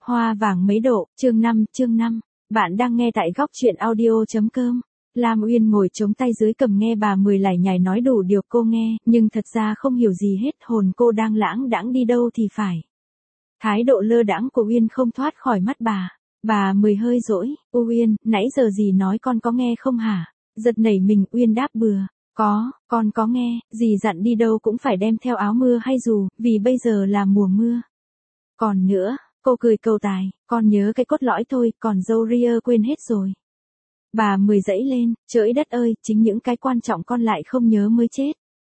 Hoa vàng mấy độ, chương 5. Bạn đang nghe tại góc truyện audio.com. Lam Uyên ngồi chống tay dưới cầm nghe bà Mười lải nhải nói đủ điều cô nghe, nhưng thật ra không hiểu gì hết, hồn cô đang lãng đãng đi đâu thì phải. Thái độ lơ đãng của Uyên không thoát khỏi mắt bà. Bà Mười hơi dỗi, Uyên, nãy giờ dì nói con có nghe không hả? Giật nảy mình, Uyên đáp bừa. Con có nghe, dì dặn đi đâu cũng phải đem theo áo mưa hay dù, vì bây giờ là mùa mưa. Còn nữa, cô cười cầu tài, con nhớ cái cốt lõi thôi, còn dâu ria quên hết rồi. Bà Mười dãy lên, trời đất ơi, chính những cái quan trọng con lại không nhớ mới chết.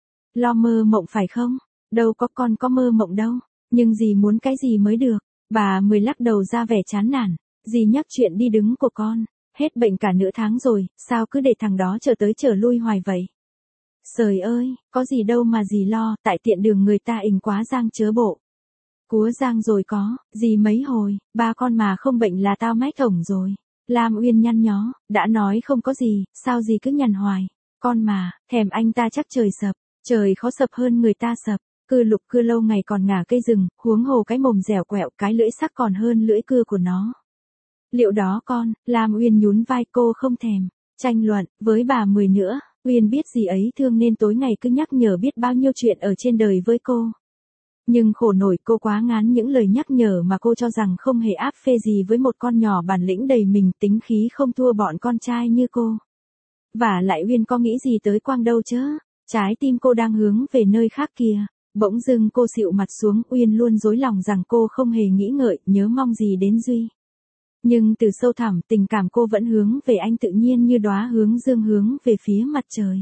Lo mơ mộng phải không? Đâu có, con có mơ mộng đâu, nhưng dì muốn cái gì mới được. Bà Mười lắc đầu ra vẻ chán nản, dì nhắc chuyện đi đứng của con, hết bệnh cả nửa tháng rồi, sao cứ để thằng đó trở tới trở lui hoài vậy? Trời ơi, có gì đâu mà dì lo, tại tiện đường người ta ình quá giang chớ bộ. Cúa giang rồi có, gì mấy hồi, ba con mà không bệnh là tao mách ổng rồi. Lam Uyên nhăn nhó, đã nói không có gì, sao gì cứ nhằn hoài. Con mà, thèm anh ta chắc trời sập, trời khó sập hơn người ta sập. Cưa lục cưa lâu ngày còn ngả cây rừng, huống hồ cái mồm dẻo quẹo cái lưỡi sắc còn hơn lưỡi cưa của nó. Liệu đó con, Lam Uyên nhún vai, cô không thèm tranh luận với bà Mười nữa. Uyên biết gì ấy thương nên tối ngày cứ nhắc nhở biết bao nhiêu chuyện ở trên đời với cô. Nhưng khổ nổi cô quá ngán những lời nhắc nhở mà cô cho rằng không hề áp phê gì với một con nhỏ bản lĩnh đầy mình, tính khí không thua bọn con trai như cô. Và lại Uyên có nghĩ gì tới Quang đâu chứ, trái tim cô đang hướng về nơi khác kìa. Bỗng dưng cô xịu mặt xuống, Uyên luôn dối lòng rằng cô không hề nghĩ ngợi, nhớ mong gì đến Duy. Nhưng từ sâu thẳm tình cảm cô vẫn hướng về anh tự nhiên như đóa hướng dương hướng về phía mặt trời.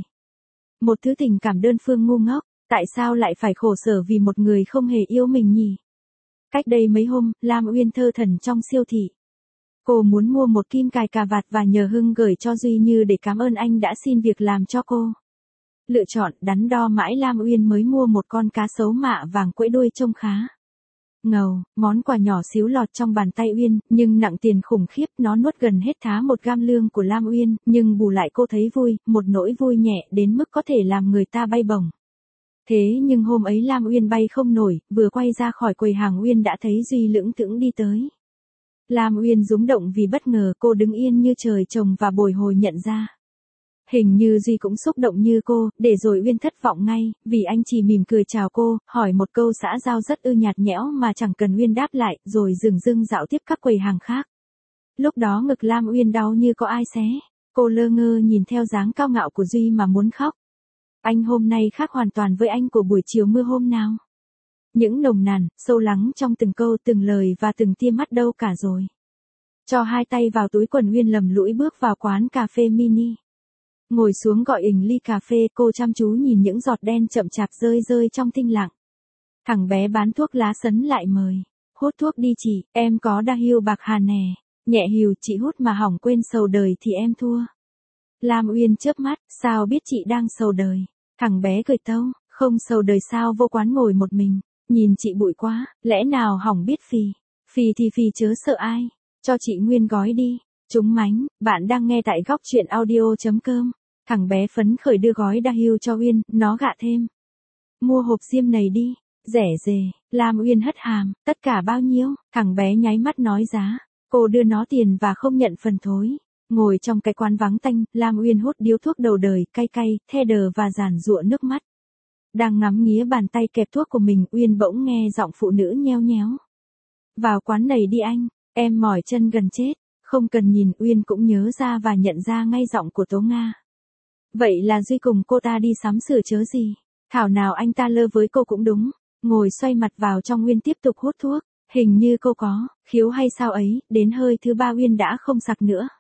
Một thứ tình cảm đơn phương ngu ngốc, tại sao lại phải khổ sở vì một người không hề yêu mình nhỉ? Cách đây mấy hôm, Lam Uyên thơ thẩn trong siêu thị. Cô muốn mua một kim cài cà vạt và nhờ Hưng gửi cho Duy như để cảm ơn anh đã xin việc làm cho cô. Lựa chọn đắn đo mãi Lam Uyên mới mua một con cá sấu mạ vàng quẫy đuôi trông khá ngầu, món quà nhỏ xíu lọt trong bàn tay Uyên, nhưng nặng tiền khủng khiếp, nó nuốt gần hết thá 1 gam lương của Lam Uyên, nhưng bù lại cô thấy vui, một nỗi vui nhẹ đến mức có thể làm người ta bay bổng. Thế nhưng hôm ấy Lam Uyên bay không nổi, vừa quay ra khỏi quầy hàng Uyên đã thấy Duy lững thững đi tới. Lam Uyên rúng động vì bất ngờ, cô đứng yên như trời trồng và bồi hồi nhận ra. Hình như Duy cũng xúc động như cô, để rồi Uyên thất vọng ngay, vì anh chỉ mỉm cười chào cô, hỏi một câu xã giao rất nhạt nhẽo mà chẳng cần Uyên đáp lại, rồi dừng dưng dạo tiếp các quầy hàng khác. Lúc đó ngực Lam Uyên đau như có ai xé, cô lơ ngơ nhìn theo dáng cao ngạo của Duy mà muốn khóc. Anh hôm nay khác hoàn toàn với anh của buổi chiều mưa hôm nào. Những nồng nàn, sâu lắng trong từng câu từng lời và từng tia mắt đâu cả rồi. Cho hai tay vào túi quần Uyên lầm lũi bước vào quán cà phê mini. Ngồi xuống gọi ly cà phê, cô chăm chú nhìn những giọt đen chậm chạp rơi trong thinh lặng. Thằng bé bán thuốc lá sấn lại mời. Hút thuốc đi chị, em có đa hưu bạc hà nè. Nhẹ hưu, chị hút mà hỏng quên sầu đời thì em thua. Lam Uyên chớp mắt, sao biết chị đang sầu đời. Thằng bé cười tâu, không sầu đời sao vô quán ngồi một mình. Nhìn chị bụi quá, lẽ nào hỏng biết phì. Phì thì phì chớ sợ ai. Cho chị nguyên gói đi. Chúng mánh, bạn đang nghe tại góc truyện audio.com. Thằng bé phấn khởi đưa gói đa hưu cho Uyên, nó gạ thêm. Mua hộp diêm này đi, rẻ rề. Lam Uyên hất hàm, tất cả bao nhiêu? Thằng bé nháy mắt nói giá. Cô đưa nó tiền và không nhận phần thối. Ngồi trong cái quán vắng tanh, Lam Uyên hút điếu thuốc đầu đời, cay cay, the đờ và giàn giụa nước mắt. Đang ngắm nghía bàn tay kẹp thuốc của mình, Uyên bỗng nghe giọng phụ nữ nheo nhéo. Vào quán này đi anh, em mỏi chân gần chết. Không cần nhìn, Uyên cũng nhớ ra và nhận ra ngay giọng của Tố Nga. Vậy là Duy cùng cô ta đi sắm sửa chớ gì. Thảo nào anh ta lơ với cô cũng đúng. Ngồi xoay mặt vào trong, Uyên tiếp tục hút thuốc. Hình như cô có khiếu hay sao ấy, đến hơi thứ 3 Uyên đã không sặc nữa.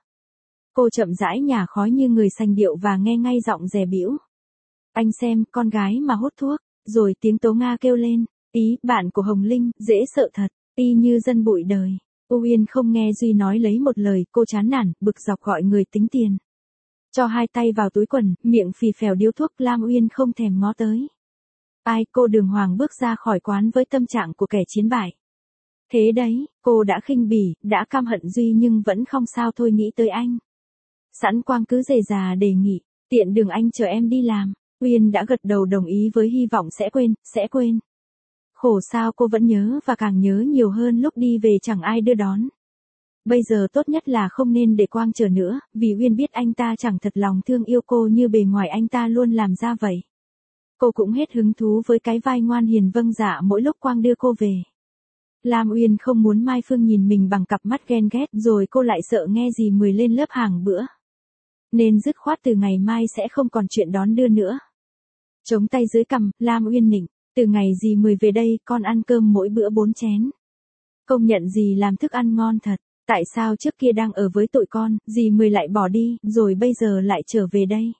Cô chậm rãi nhả khói như người sành điệu và nghe ngay giọng dè bĩu. Anh xem, con gái mà hút thuốc. Rồi tiếng Tố Nga kêu lên. Ý, bạn của Hồng Linh, dễ sợ thật. Y như dân bụi đời. Uyên không nghe Duy nói lấy một lời, cô chán nản, bực dọc gọi người tính tiền. Cho hai tay vào túi quần, miệng phì phèo điếu thuốc, Lam Uyên không thèm ngó tới. Ai, cô đường hoàng bước ra khỏi quán với tâm trạng của kẻ chiến bại. Thế đấy, cô đã khinh bỉ, đã căm hận Duy nhưng vẫn không sao thôi nghĩ tới anh. Sẵn Quang cứ dề già đề nghị, tiện đường anh chờ em đi làm. Uyên đã gật đầu đồng ý với hy vọng sẽ quên. Khổ sao cô vẫn nhớ và càng nhớ nhiều hơn lúc đi về chẳng ai đưa đón. Bây giờ tốt nhất là không nên để Quang chờ nữa, vì Uyên biết anh ta chẳng thật lòng thương yêu cô như bề ngoài anh ta luôn làm ra vậy. Cô cũng hết hứng thú với cái vai ngoan hiền vâng dạ mỗi lúc Quang đưa cô về. Lam Uyên không muốn Mai Phương nhìn mình bằng cặp mắt ghen ghét rồi cô lại sợ nghe dì Mười lên lớp hàng bữa. Nên dứt khoát từ ngày mai sẽ không còn chuyện đón đưa nữa. Chống tay dưới cằm, Lam Uyên nịnh, từ ngày dì Mười về đây con ăn cơm mỗi bữa 4 chén. Công nhận dì làm thức ăn ngon thật, tại sao trước kia đang ở với tụi con, dì Mười lại bỏ đi, rồi bây giờ lại trở về đây.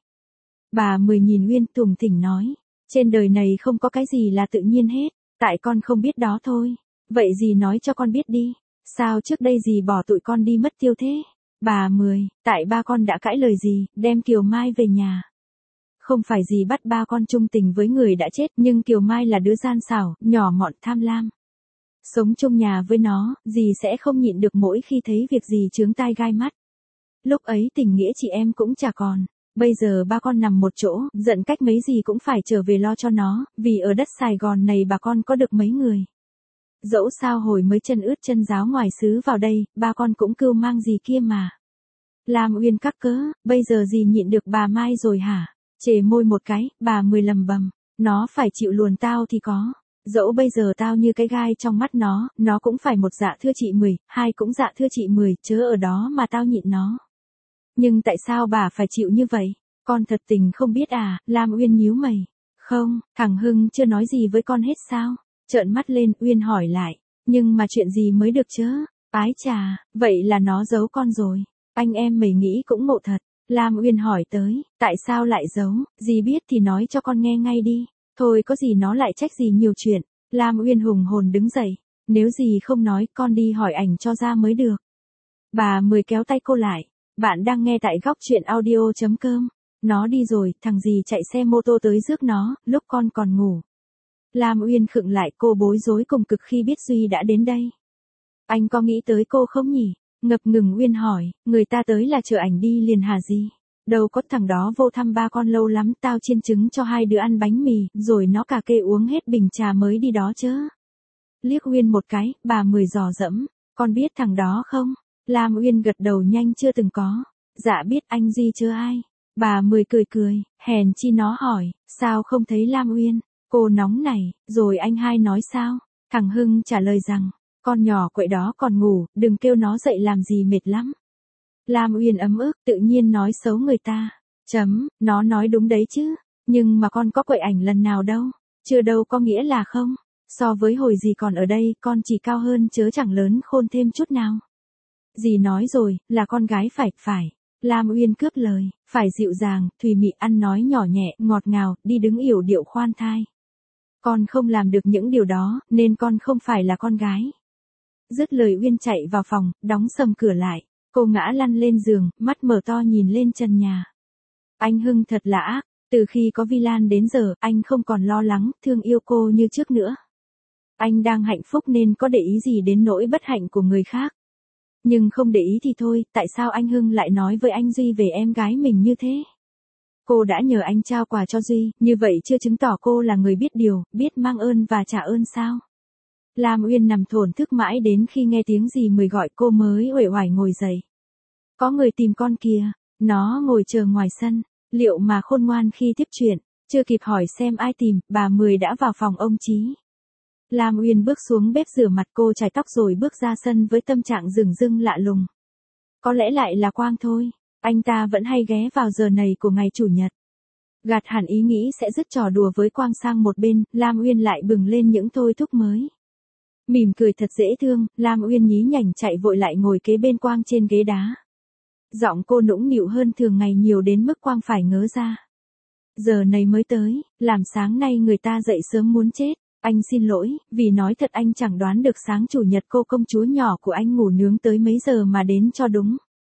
Bà Mười nhìn Uyên tủm tỉm nói, trên đời này không có cái gì là tự nhiên hết, tại con không biết đó thôi. Vậy dì nói cho con biết đi, sao trước đây dì bỏ tụi con đi mất tiêu thế? Bà Mười, tại ba con đã cãi lời dì, đem Kiều Mai về nhà. Không phải dì bắt ba con chung tình với người đã chết, nhưng Kiều Mai là đứa gian xảo, nhỏ mọn tham lam. Sống chung nhà với nó, dì sẽ không nhịn được mỗi khi thấy việc gì chướng tai gai mắt. Lúc ấy tình nghĩa chị em cũng chả còn. Bây giờ ba con nằm một chỗ, giận cách mấy gì cũng phải trở về lo cho nó, vì ở đất Sài Gòn này bà con có được mấy người. Dẫu sao hồi mới chân ướt chân ráo ngoài xứ vào đây, ba con cũng cưu mang gì kia mà. Lam Uyên cắc cớ, bây giờ dì nhịn được bà Mai rồi hả? Chề môi một cái, bà Mười lầm bầm, nó phải chịu luồn tao thì có. Dẫu bây giờ tao như cái gai trong mắt nó cũng phải một dạ thưa chị Mười, hai cũng dạ thưa chị Mười, chớ ở đó mà tao nhịn nó. Nhưng tại sao bà phải chịu như vậy? Con thật tình không biết à, Lam Uyên nhíu mày. Không, thằng Hưng chưa nói gì với con hết sao? Trợn mắt lên, Uyên hỏi lại. Nhưng mà chuyện gì mới được chứ? Ái chà, vậy là nó giấu con rồi. Anh em mày nghĩ cũng ngộ thật. Lam Uyên hỏi tới, tại sao lại giấu? Dì biết thì nói cho con nghe ngay đi. Thôi có gì nó lại trách gì nhiều chuyện. Lam Uyên hùng hồn đứng dậy. Nếu dì không nói, con đi hỏi ảnh cho ra mới được. Bà Mười kéo tay cô lại. Bạn đang nghe tại góc truyện audio.com. Nó đi rồi, thằng dì chạy xe mô tô tới rước nó, lúc con còn ngủ. Lam Uyên khựng lại, cô bối rối cùng cực khi biết Duy đã đến đây. Anh có nghĩ tới cô không nhỉ? Ngập ngừng Uyên hỏi, người ta tới là chờ ảnh đi liền hả gì? Đâu có, thằng đó vô thăm ba con lâu lắm, tao chiên trứng cho hai đứa ăn bánh mì, rồi nó cà kê uống hết bình trà mới đi đó chứ. Liếc Uyên một cái, bà Mười dò dẫm, con biết thằng đó không? Lam Uyên gật đầu nhanh, chưa từng có. Dạ biết, anh Duy chưa ai? Bà Mười cười cười, hèn chi nó hỏi, sao không thấy Lam Uyên? Cô nóng này, rồi anh hai nói sao? Thằng Hưng trả lời rằng, con nhỏ quậy đó còn ngủ, đừng kêu nó dậy làm gì mệt lắm. Lam Uyên ấm ức, tự nhiên nói xấu người ta. Nó nói đúng đấy chứ, nhưng mà con có quậy ảnh lần nào đâu, chưa đâu có nghĩa là không. So với hồi dì còn ở đây, con chỉ cao hơn chớ chẳng lớn khôn thêm chút nào. Dì nói rồi, là con gái phải. Lam Uyên cướp lời, phải dịu dàng, thùy mị, ăn nói nhỏ nhẹ, ngọt ngào, đi đứng yểu điệu khoan thai. Con không làm được những điều đó, nên con không phải là con gái. Dứt lời Uyên chạy vào phòng, đóng sầm cửa lại. Cô ngã lăn lên giường, mắt mở to nhìn lên trần nhà. Anh Hưng thật là ác, từ khi có Vi Lan đến giờ, anh không còn lo lắng, thương yêu cô như trước nữa. Anh đang hạnh phúc nên có để ý gì đến nỗi bất hạnh của người khác. Nhưng không để ý thì thôi, tại sao anh Hưng lại nói với anh Duy về em gái mình như thế? Cô đã nhờ anh trao quà cho Duy, như vậy chưa chứng tỏ cô là người biết điều, biết mang ơn và trả ơn sao? Lam Uyên nằm thổn thức mãi đến khi nghe tiếng dì Mười gọi cô mới uể oải ngồi dậy. Có người tìm con kìa, nó ngồi chờ ngoài sân, liệu mà khôn ngoan khi tiếp chuyện, chưa kịp hỏi xem ai tìm, bà Mười đã vào phòng ông Chí. Lam Uyên bước xuống bếp rửa mặt, cô chải tóc rồi bước ra sân với tâm trạng dửng dưng lạ lùng. Có lẽ lại là Quang thôi, anh ta vẫn hay ghé vào giờ này của ngày chủ nhật. Gạt hẳn ý nghĩ sẽ dứt trò đùa với Quang sang một bên, Lam Uyên lại bừng lên những thôi thúc mới. Mỉm cười thật dễ thương, Lam Uyên nhí nhảnh chạy vội lại ngồi kế bên Quang trên ghế đá. Giọng cô nũng nịu hơn thường ngày nhiều đến mức Quang phải ngớ ra. Giờ này mới tới, làm sáng nay người ta dậy sớm muốn chết. Anh xin lỗi, vì nói thật anh chẳng đoán được sáng chủ nhật cô công chúa nhỏ của anh ngủ nướng tới mấy giờ mà đến cho đúng.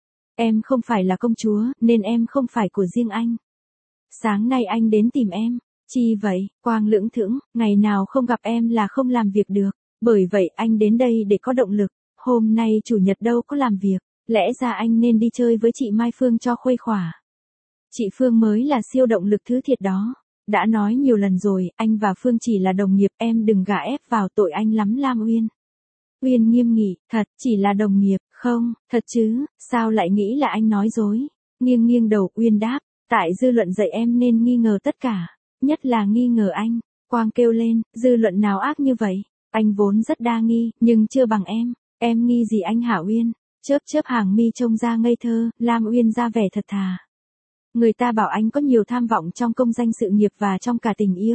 Em không phải là công chúa, nên em không phải của riêng anh. Sáng nay anh đến tìm em. Chi vậy? Quang lưỡng thững, ngày nào không gặp em là không làm việc được. Bởi vậy anh đến đây để có động lực. Hôm nay chủ nhật đâu có làm việc. Lẽ ra anh nên đi chơi với chị Mai Phương cho khuây khỏa. Chị Phương mới là siêu động lực thứ thiệt đó. Đã nói nhiều lần rồi, anh và Phương chỉ là đồng nghiệp, em đừng gả ép vào tội anh lắm Lam Uyên. Uyên nghiêm nghị, thật, chỉ là đồng nghiệp, không, thật chứ, sao lại nghĩ là anh nói dối. Nghiêng nghiêng đầu, Uyên đáp, tại dư luận dạy em nên nghi ngờ tất cả, nhất là nghi ngờ anh. Quang kêu lên, dư luận nào ác như vậy, anh vốn rất đa nghi, nhưng chưa bằng em nghi gì anh hả Uyên? Chớp chớp hàng mi trông ra ngây thơ, Lam Uyên ra vẻ thật thà. Người ta bảo anh có nhiều tham vọng trong công danh sự nghiệp và trong cả tình yêu.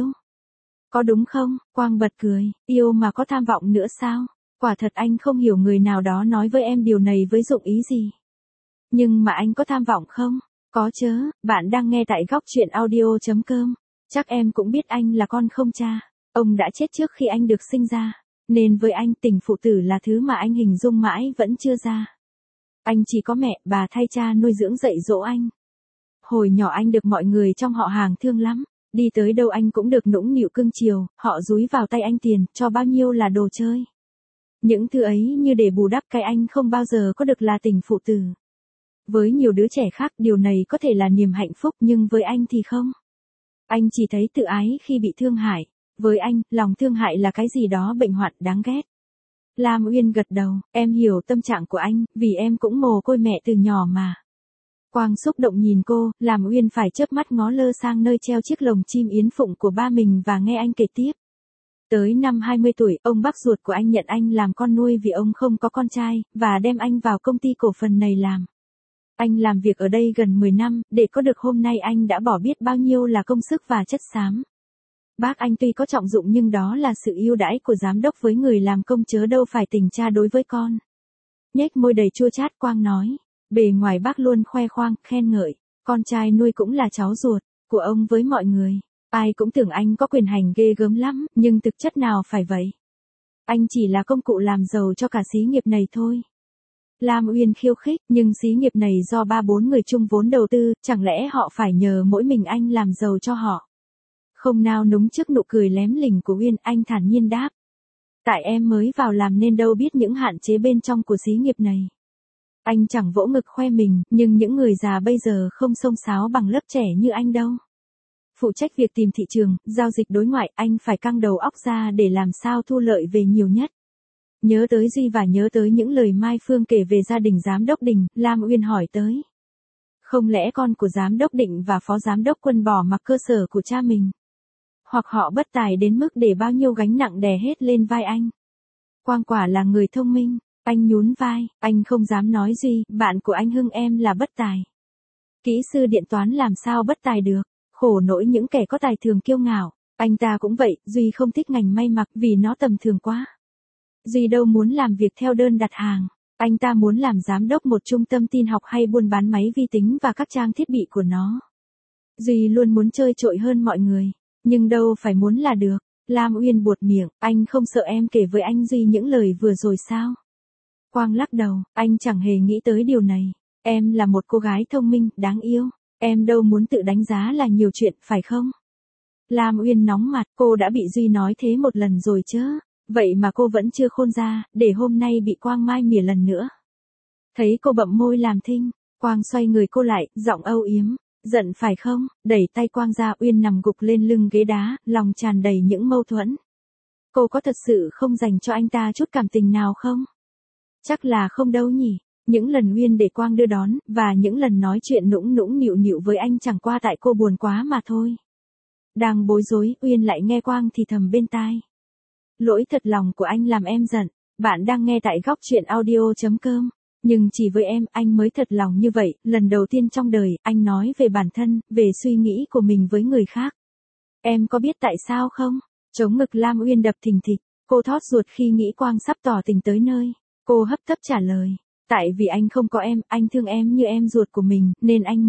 Có đúng không? Quang bật cười, yêu mà có tham vọng nữa sao? Quả thật anh không hiểu người nào đó nói với em điều này với dụng ý gì. Nhưng mà anh có tham vọng không? Có chớ, bạn đang nghe tại góc truyện audio.com. Chắc em cũng biết anh là con không cha. Ông đã chết trước khi anh được sinh ra. Nên với anh tình phụ tử là thứ mà anh hình dung mãi vẫn chưa ra. Anh chỉ có mẹ, bà thay cha nuôi dưỡng dạy dỗ anh. Hồi nhỏ anh được mọi người trong họ hàng thương lắm. Đi tới đâu anh cũng được nũng nịu cưng chiều, họ dúi vào tay anh tiền, cho bao nhiêu là đồ chơi. Những thứ ấy như để bù đắp cái anh không bao giờ có được là tình phụ tử. Với nhiều đứa trẻ khác điều này có thể là niềm hạnh phúc nhưng với anh thì không. Anh chỉ thấy tự ái khi bị thương hại. Với anh, lòng thương hại là cái gì đó bệnh hoạn đáng ghét. Lam Uyên gật đầu, em hiểu tâm trạng của anh, vì em cũng mồ côi mẹ từ nhỏ mà. Quang xúc động nhìn cô, Lam Uyên phải chớp mắt ngó lơ sang nơi treo chiếc lồng chim yến phụng của ba mình và nghe anh kể tiếp. Tới năm 20 tuổi, ông bác ruột của anh nhận anh làm con nuôi vì ông không có con trai, và đem anh vào công ty cổ phần này làm. Anh làm việc ở đây gần 10 năm, để có được hôm nay anh đã bỏ biết bao nhiêu là công sức và chất xám. Bác anh tuy có trọng dụng nhưng đó là sự ưu đãi của giám đốc với người làm công chớ đâu phải tình cha đối với con. Nhếch môi đầy chua chát Quang nói, bề ngoài bác luôn khoe khoang, khen ngợi, con trai nuôi cũng là cháu ruột của ông với mọi người. Ai cũng tưởng anh có quyền hành ghê gớm lắm, nhưng thực chất nào phải vậy. Anh chỉ là công cụ làm giàu cho cả xí nghiệp này thôi. Lam Uyên khiêu khích, nhưng xí nghiệp này do 3-4 người chung vốn đầu tư, chẳng lẽ họ phải nhờ mỗi mình anh làm giàu cho họ? Không nao núng trước nụ cười lém lỉnh của Uyên, anh thản nhiên đáp. Tại em mới vào làm nên đâu biết những hạn chế bên trong của xí nghiệp này. Anh chẳng vỗ ngực khoe mình, nhưng những người già bây giờ không xông xáo bằng lớp trẻ như anh đâu. Phụ trách việc tìm thị trường, giao dịch đối ngoại, anh phải căng đầu óc ra để làm sao thu lợi về nhiều nhất. Nhớ tới Duy và nhớ tới những lời Mai Phương kể về gia đình giám đốc Đình, Lam Uyên hỏi tới. Không lẽ con của giám đốc Định và phó giám đốc Quân bỏ mặc cơ sở của cha mình? Hoặc họ bất tài đến mức để bao nhiêu gánh nặng đè hết lên vai anh? Quang quả là người thông minh, anh nhún vai, anh không dám nói Duy, bạn của anh Hưng em là bất tài. Kỹ sư điện toán làm sao bất tài được, khổ nỗi những kẻ có tài thường kiêu ngạo, anh ta cũng vậy, Duy không thích ngành may mặc vì nó tầm thường quá. Duy đâu muốn làm việc theo đơn đặt hàng, anh ta muốn làm giám đốc một trung tâm tin học hay buôn bán máy vi tính và các trang thiết bị của nó. Duy luôn muốn chơi trội hơn mọi người, nhưng đâu phải muốn là được. Lam Uyên buột miệng, anh không sợ em kể với anh Duy những lời vừa rồi sao? Quang lắc đầu, anh chẳng hề nghĩ tới điều này. Em là một cô gái thông minh, đáng yêu. Em đâu muốn tự đánh giá là nhiều chuyện, phải không? Lam Uyên nóng mặt, cô đã bị Duy nói thế một lần rồi chứ. Vậy mà cô vẫn chưa khôn ra, để hôm nay bị Quang mai mỉa lần nữa. Thấy cô bậm môi làm thinh, Quang xoay người cô lại, giọng âu yếm. Giận phải không? Đẩy tay Quang ra, Uyên nằm gục lên lưng ghế đá, lòng tràn đầy những mâu thuẫn. Cô có thật sự không dành cho anh ta chút cảm tình nào không? Chắc là không đâu nhỉ. Những lần Uyên để Quang đưa đón, và những lần nói chuyện nũng nũng nịu nịu với anh chẳng qua tại cô buồn quá mà thôi. Đang bối rối, Uyên lại nghe Quang thì thầm bên tai. Lỗi thật lòng của anh làm em giận. Bạn đang nghe tại góc truyện audio.com. Nhưng chỉ với em, anh mới thật lòng như vậy, lần đầu tiên trong đời, anh nói về bản thân, về suy nghĩ của mình với người khác. Em có biết tại sao không? Trống ngực Lam Uyên đập thình thịch, cô thót ruột khi nghĩ Quang sắp tỏ tình tới nơi. Cô hấp tấp trả lời, tại vì anh không có em, anh thương em như em ruột của mình, nên anh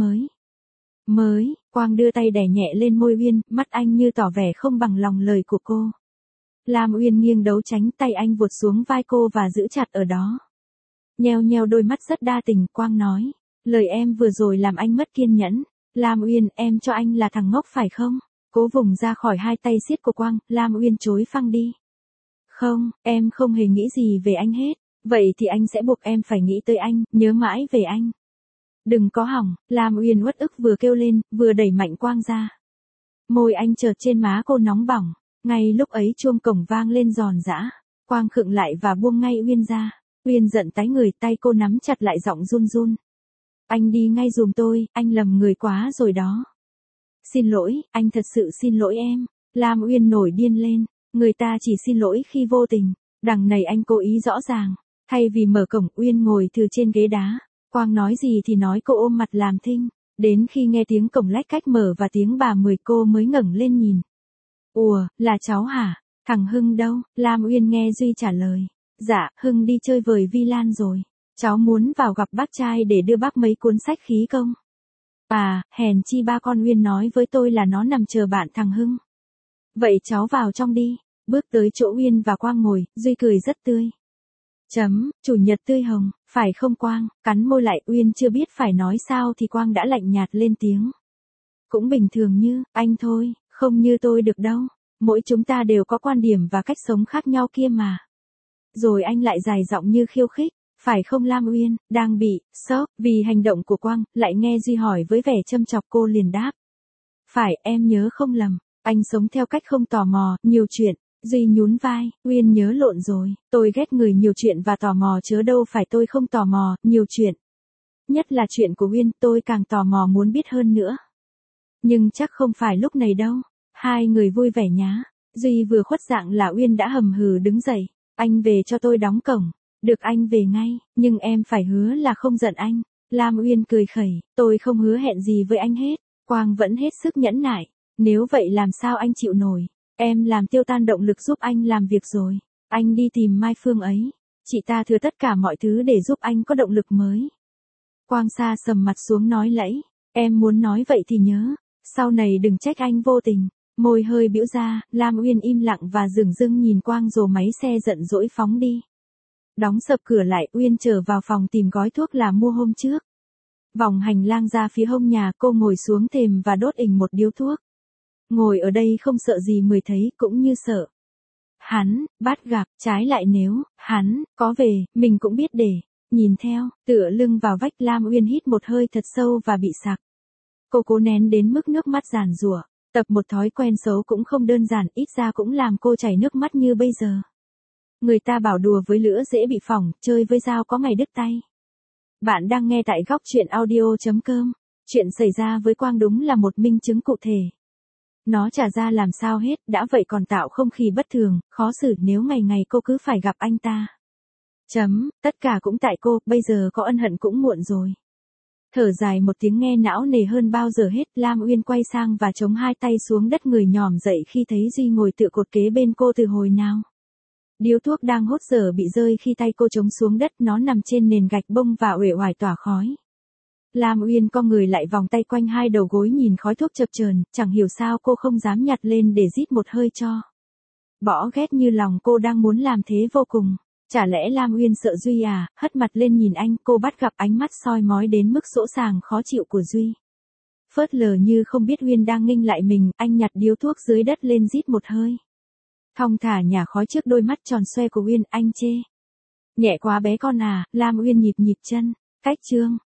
mới, Quang đưa tay đè nhẹ lên môi Uyên, mắt anh như tỏ vẻ không bằng lòng lời của cô. Lam Uyên nghiêng đấu tránh, tay anh vuột xuống vai cô và giữ chặt ở đó. Nheo nheo đôi mắt rất đa tình, Quang nói, lời em vừa rồi làm anh mất kiên nhẫn. Lam Uyên, em cho anh là thằng ngốc phải không? Cố vùng ra khỏi hai tay siết của Quang, Lam Uyên chối phăng đi. Không, em không hề nghĩ gì về anh hết. Vậy thì anh sẽ buộc em phải nghĩ tới anh, nhớ mãi về anh. Đừng có hỏng, Lam Uyên uất ức vừa kêu lên, vừa đẩy mạnh Quang ra. Môi anh chợt trên má cô nóng bỏng. Ngay lúc ấy chuông cổng vang lên giòn giã. Quang khựng lại và buông ngay Uyên ra. Uyên giận tái người, tay cô nắm chặt lại, giọng run run. Anh đi ngay giùm tôi, anh lầm người quá rồi đó. Xin lỗi, anh thật sự xin lỗi em. Lam Uyên nổi điên lên. Người ta chỉ xin lỗi khi vô tình. Đằng này anh cố ý rõ ràng. Thay vì mở cổng, Uyên ngồi thừ trên ghế đá. Quang nói gì thì nói, cô ôm mặt làm thinh. Đến khi nghe tiếng cổng lách cách mở và tiếng bà Mười, cô mới ngẩng lên nhìn. Ủa, là cháu hả? Thằng Hưng đâu? Lam Uyên nghe Duy trả lời. Dạ, Hưng đi chơi với Vi Lan rồi. Cháu muốn vào gặp bác trai để đưa bác mấy cuốn sách khí công. À, hèn chi ba con Uyên nói với tôi là nó nằm chờ bạn thằng Hưng. Vậy cháu vào trong đi. Bước tới chỗ Uyên và Quang ngồi, Duy cười rất tươi. Chủ nhật tươi hồng, phải không Quang? Cắn môi lại, Uyên chưa biết phải nói sao thì Quang đã lạnh nhạt lên tiếng. Cũng bình thường như, anh thôi, không như tôi được đâu. Mỗi chúng ta đều có quan điểm và cách sống khác nhau kia mà. Rồi anh lại dài giọng như khiêu khích. Phải không Lam Uyên, đang bị sốc vì hành động của Quang, lại nghe Duy hỏi với vẻ châm chọc, cô liền đáp. Phải, em nhớ không lầm, anh sống theo cách không tò mò, nhiều chuyện. Duy nhún vai, Uyên nhớ lộn rồi, tôi ghét người nhiều chuyện và tò mò chớ đâu phải tôi không tò mò, nhiều chuyện. Nhất là chuyện của Uyên, tôi càng tò mò muốn biết hơn nữa. Nhưng chắc không phải lúc này đâu. Hai người vui vẻ nhá. Duy vừa khuất dạng là Uyên đã hầm hừ đứng dậy. Anh về cho tôi đóng cổng. Được, anh về ngay, nhưng em phải hứa là không giận anh. Lam Uyên cười khẩy, tôi không hứa hẹn gì với anh hết. Quang vẫn hết sức nhẫn nại. Nếu vậy làm sao anh chịu nổi? Em làm tiêu tan động lực giúp anh làm việc rồi. Anh đi tìm Mai Phương ấy. Chị ta thừa tất cả mọi thứ để giúp anh có động lực mới. Quang sa sầm mặt xuống nói lẫy. Em muốn nói vậy thì nhớ. Sau này đừng trách anh vô tình. Môi hơi bĩu ra, Lam Uyên im lặng và dửng dưng nhìn Quang rồi máy xe giận dỗi phóng đi. Đóng sập cửa lại, Uyên trở vào phòng tìm gói thuốc là mua hôm trước. Vòng hành lang ra phía hông nhà, cô ngồi xuống thềm và đốt ình một điếu thuốc. Ngồi ở đây không sợ gì Mười thấy, cũng như sợ hắn bắt gặp, trái lại nếu hắn có về, mình cũng biết để nhìn theo. Tựa lưng vào vách, Lam Uyên hít một hơi thật sâu và bị sặc. Cô cố nén đến mức nước mắt giàn giụa. Tập một thói quen xấu cũng không đơn giản, ít ra cũng làm cô chảy nước mắt như bây giờ. Người ta bảo đùa với lửa dễ bị phỏng, chơi với dao có ngày đứt tay. Bạn đang nghe tại góc truyện audio.com. Chuyện xảy ra với Quang đúng là một minh chứng cụ thể. Nó chả ra làm sao hết, đã vậy còn tạo không khí bất thường, khó xử nếu ngày ngày cô cứ phải gặp anh ta. Tất cả cũng tại cô, bây giờ có ân hận cũng muộn rồi. Thở dài một tiếng nghe não nề hơn bao giờ hết, Lam Uyên quay sang và chống hai tay xuống đất, người nhòm dậy khi thấy Duy ngồi tựa cột kế bên cô từ hồi nào. Điếu thuốc đang hốt dở bị rơi khi tay cô chống xuống đất, nó nằm trên nền gạch bông và uể oải tỏa khói. Lam Uyên cong người lại, vòng tay quanh hai đầu gối nhìn khói thuốc chập chờn, chẳng hiểu sao cô không dám nhặt lên để rít một hơi cho bỏ ghét như lòng cô đang muốn làm thế vô cùng. Chả lẽ Lam Uyên sợ Duy à? Hất mặt lên nhìn anh, cô bắt gặp ánh mắt soi mói đến mức sỗ sàng khó chịu của Duy. Phớt lờ như không biết Uyên đang nghinh lại mình, anh nhặt điếu thuốc dưới đất lên rít một hơi. Thong thả nhả khói trước đôi mắt tròn xoe của Uyên, anh chê. Nhẹ quá bé con à, Lam Uyên nhịp nhịp chân, cách chương.